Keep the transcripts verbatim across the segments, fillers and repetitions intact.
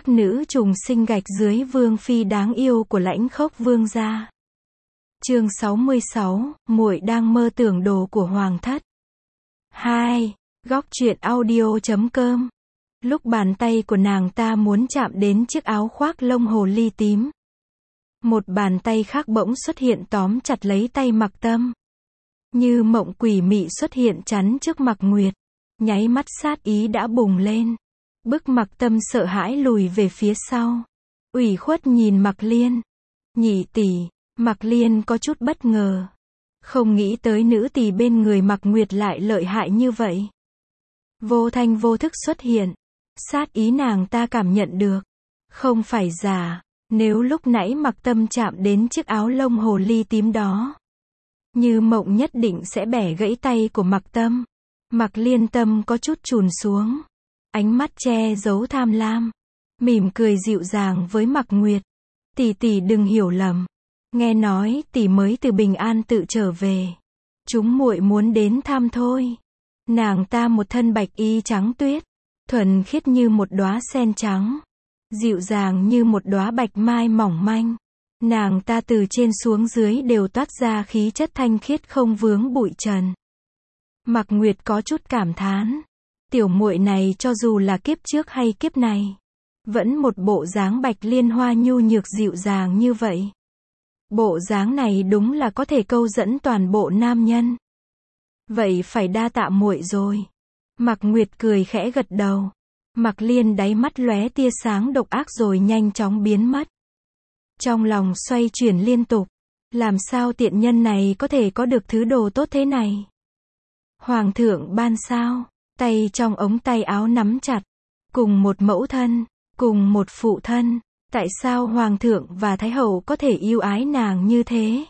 các nữ trùng sinh gạch dưới vương phi đáng yêu của Lãnh Khốc vương gia. Chương sáu mươi sáu, muội đang mơ tưởng đồ của hoàng thất. hai. Góc truyện audio chấm com. Lúc bàn tay của nàng ta muốn chạm đến chiếc áo khoác lông hồ ly tím, một bàn tay khác bỗng xuất hiện tóm chặt lấy tay Mạc Tâm. Như mộng quỷ mị xuất hiện chắn trước Mạc Nguyệt, nháy mắt sát ý đã bùng lên, bức Mạc Tâm sợ hãi lùi về phía sau. Ủy khuất nhìn Mạc Liên. Nhị tỷ. Mạc Liên có chút bất ngờ, không nghĩ tới nữ tỷ bên người Mạc Nguyệt lại lợi hại như vậy. Vô thanh vô thức xuất hiện, sát ý nàng ta cảm nhận được. Không phải giả, nếu lúc nãy Mạc Tâm chạm đến chiếc áo lông hồ ly tím đó, Như mộng nhất định sẽ bẻ gãy tay của Mạc Tâm. Mạc Liên tâm có chút chùn xuống, ánh mắt che giấu tham lam, mỉm cười dịu dàng với Mạc Nguyệt. Tỷ tỷ đừng hiểu lầm, nghe nói tỷ mới từ Bình An tự trở về, chúng muội muốn đến thăm thôi. Nàng ta một thân bạch y trắng tuyết, thuần khiết như một đóa sen trắng, dịu dàng như một đóa bạch mai mỏng manh. Nàng ta từ trên xuống dưới đều toát ra khí chất thanh khiết không vướng bụi trần. Mạc Nguyệt có chút cảm thán, tiểu muội này cho dù là kiếp trước hay kiếp này, vẫn một bộ dáng bạch liên hoa nhu nhược dịu dàng như vậy. Bộ dáng này đúng là có thể câu dẫn toàn bộ nam nhân. Vậy phải đa tạ muội rồi. Mạc Nguyệt cười khẽ gật đầu. Mạc Liên đáy mắt lóe tia sáng độc ác rồi nhanh chóng biến mất. Trong lòng xoay chuyển liên tục, làm sao tiện nhân này có thể có được thứ đồ tốt thế này? Hoàng thượng ban sao? Tay trong ống tay áo nắm chặt, cùng một mẫu thân, cùng một phụ thân, tại sao hoàng thượng và thái hậu có thể yêu ái nàng như thế?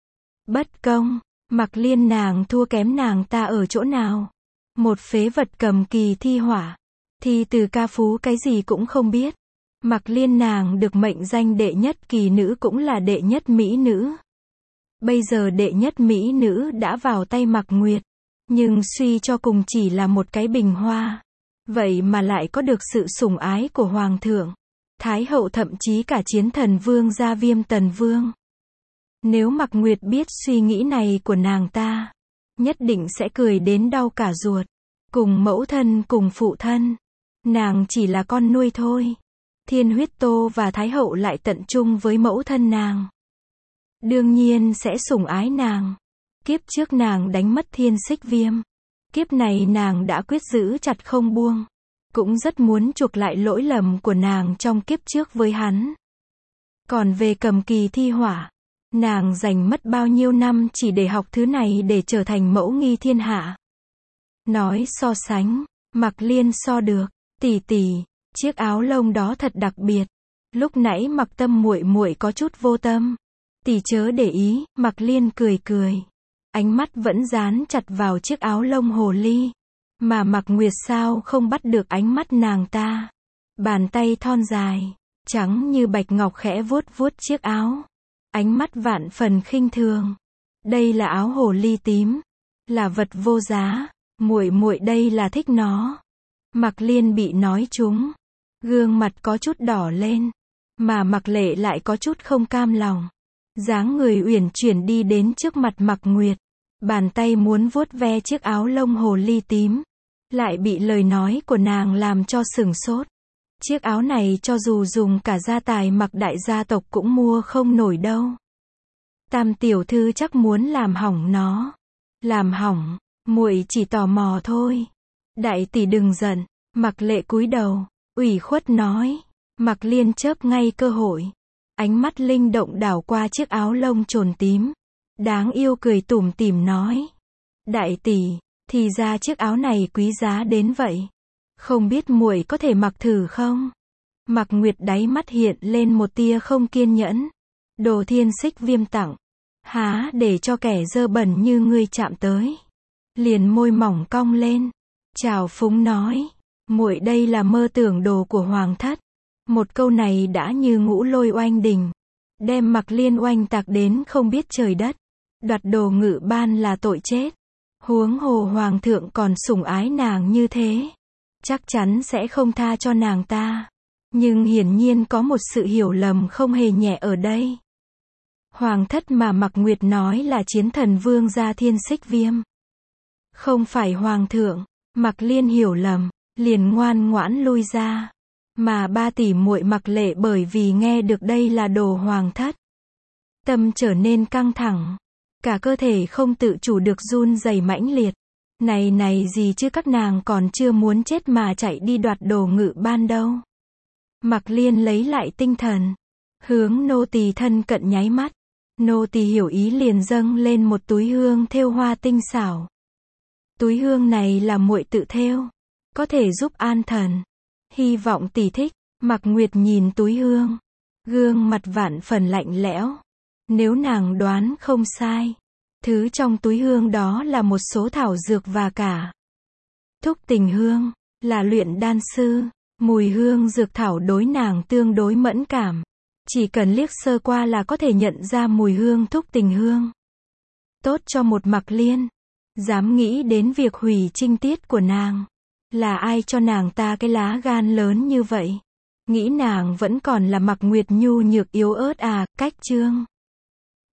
Bất công, Mạc Liên nàng thua kém nàng ta ở chỗ nào? Một phế vật cầm kỳ thi hỏa, thi từ ca phú cái gì cũng không biết. Mạc Liên nàng được mệnh danh đệ nhất kỳ nữ cũng là đệ nhất mỹ nữ. Bây giờ đệ nhất mỹ nữ đã vào tay Mạc Nguyệt, nhưng suy cho cùng chỉ là một cái bình hoa. Vậy mà lại có được sự sủng ái của hoàng thượng, thái hậu thậm chí cả chiến thần vương gia Viêm Tần Vương. Nếu Mạc Nguyệt biết suy nghĩ này của nàng ta, nhất định sẽ cười đến đau cả ruột. Cùng mẫu thân cùng phụ thân, nàng chỉ là con nuôi thôi. Thiên Huyết Tô và thái hậu lại tận trung với mẫu thân nàng, đương nhiên sẽ sủng ái nàng. Kiếp trước nàng đánh mất Thiên Xích Viêm, kiếp này nàng đã quyết giữ chặt không buông, cũng rất muốn chuộc lại lỗi lầm của nàng trong kiếp trước với hắn. Còn về cầm kỳ thi hỏa, nàng dành mất bao nhiêu năm chỉ để học thứ này để trở thành mẫu nghi thiên hạ. Nói so sánh, Mạc Liên so được. Tỷ tỷ, chiếc áo lông đó thật đặc biệt. Lúc nãy Mạc Tâm muội muội có chút vô tâm, tỷ chớ để ý. Mạc Liên cười cười, ánh mắt vẫn dán chặt vào chiếc áo lông hồ ly, mà Mạc Nguyệt sao không bắt được ánh mắt nàng ta. Bàn tay thon dài, trắng như bạch ngọc khẽ vuốt vuốt chiếc áo, ánh mắt vạn phần khinh thường. Đây là áo hồ ly tím, là vật vô giá, muội muội đây là thích nó. Mạc Liên bị nói trúng, gương mặt có chút đỏ lên, mà Mạc Lệ lại có chút không cam lòng. Dáng người uyển chuyển đi đến trước mặt Mạc Nguyệt, bàn tay muốn vuốt ve chiếc áo lông hồ ly tím, lại bị lời nói của nàng làm cho sửng sốt. Chiếc áo này cho dù dùng cả gia tài Mạc đại gia tộc cũng mua không nổi đâu. Tam tiểu thư chắc muốn làm hỏng nó. Làm hỏng, muội chỉ tò mò thôi. Đại tỷ đừng giận. Mạc Lệ cúi đầu, ủy khuất nói. Mạc Liên chớp ngay cơ hội, ánh mắt linh động đảo qua chiếc áo lông trồn tím, đáng yêu cười tủm tỉm nói. Đại tỷ, thì ra chiếc áo này quý giá đến vậy, không biết muội có thể mặc thử không? Mạc Nguyệt đáy mắt hiện lên một tia không kiên nhẫn. Đồ Thiên Xích Viêm tặng, há để cho kẻ dơ bẩn như ngươi chạm tới? Liền môi mỏng cong lên, trào phúng nói. Muội đây là mơ tưởng đồ của hoàng thất. Một câu này đã như ngũ lôi oanh đình, đem Mạc Liên oanh tạc đến không biết trời đất. Đoạt đồ ngự ban là tội chết, huống hồ hoàng thượng còn sủng ái nàng như thế, chắc chắn sẽ không tha cho nàng ta. Nhưng hiển nhiên có một sự hiểu lầm không hề nhẹ ở đây. Hoàng thất mà Mạc Nguyệt nói là chiến thần vương gia Thiên Xích Viêm. Không phải hoàng thượng. Mạc Liên hiểu lầm, liền ngoan ngoãn lui ra. Mà ba tỷ muội Mạc Lệ bởi vì nghe được đây là đồ hoàng thất, tâm trở nên căng thẳng, cả cơ thể không tự chủ được run rẩy mãnh liệt. Này này gì chứ, các nàng còn chưa muốn chết mà chạy đi đoạt đồ ngự ban đâu. Mạc Liên lấy lại tinh thần, hướng nô tỳ thân cận nháy mắt. Nô tỳ hiểu ý liền dâng lên một túi hương thêu hoa tinh xảo. Túi hương này là muội tự thêu, có thể giúp an thần. Hy vọng tỷ thích. Mạc Nguyệt nhìn túi hương, gương mặt vạn phần lạnh lẽo. Nếu nàng đoán không sai, thứ trong túi hương đó là một số thảo dược và cả thúc tình hương, là luyện đan sư. Mùi hương dược thảo đối nàng tương đối mẫn cảm. Chỉ cần liếc sơ qua là có thể nhận ra mùi hương thúc tình hương. Tốt cho một Mạc Liên. Dám nghĩ đến việc hủy trinh tiết của nàng. Là ai cho nàng ta cái lá gan lớn như vậy? Nghĩ nàng vẫn còn là Mạc Nguyệt nhu nhược yếu ớt à, cách chương.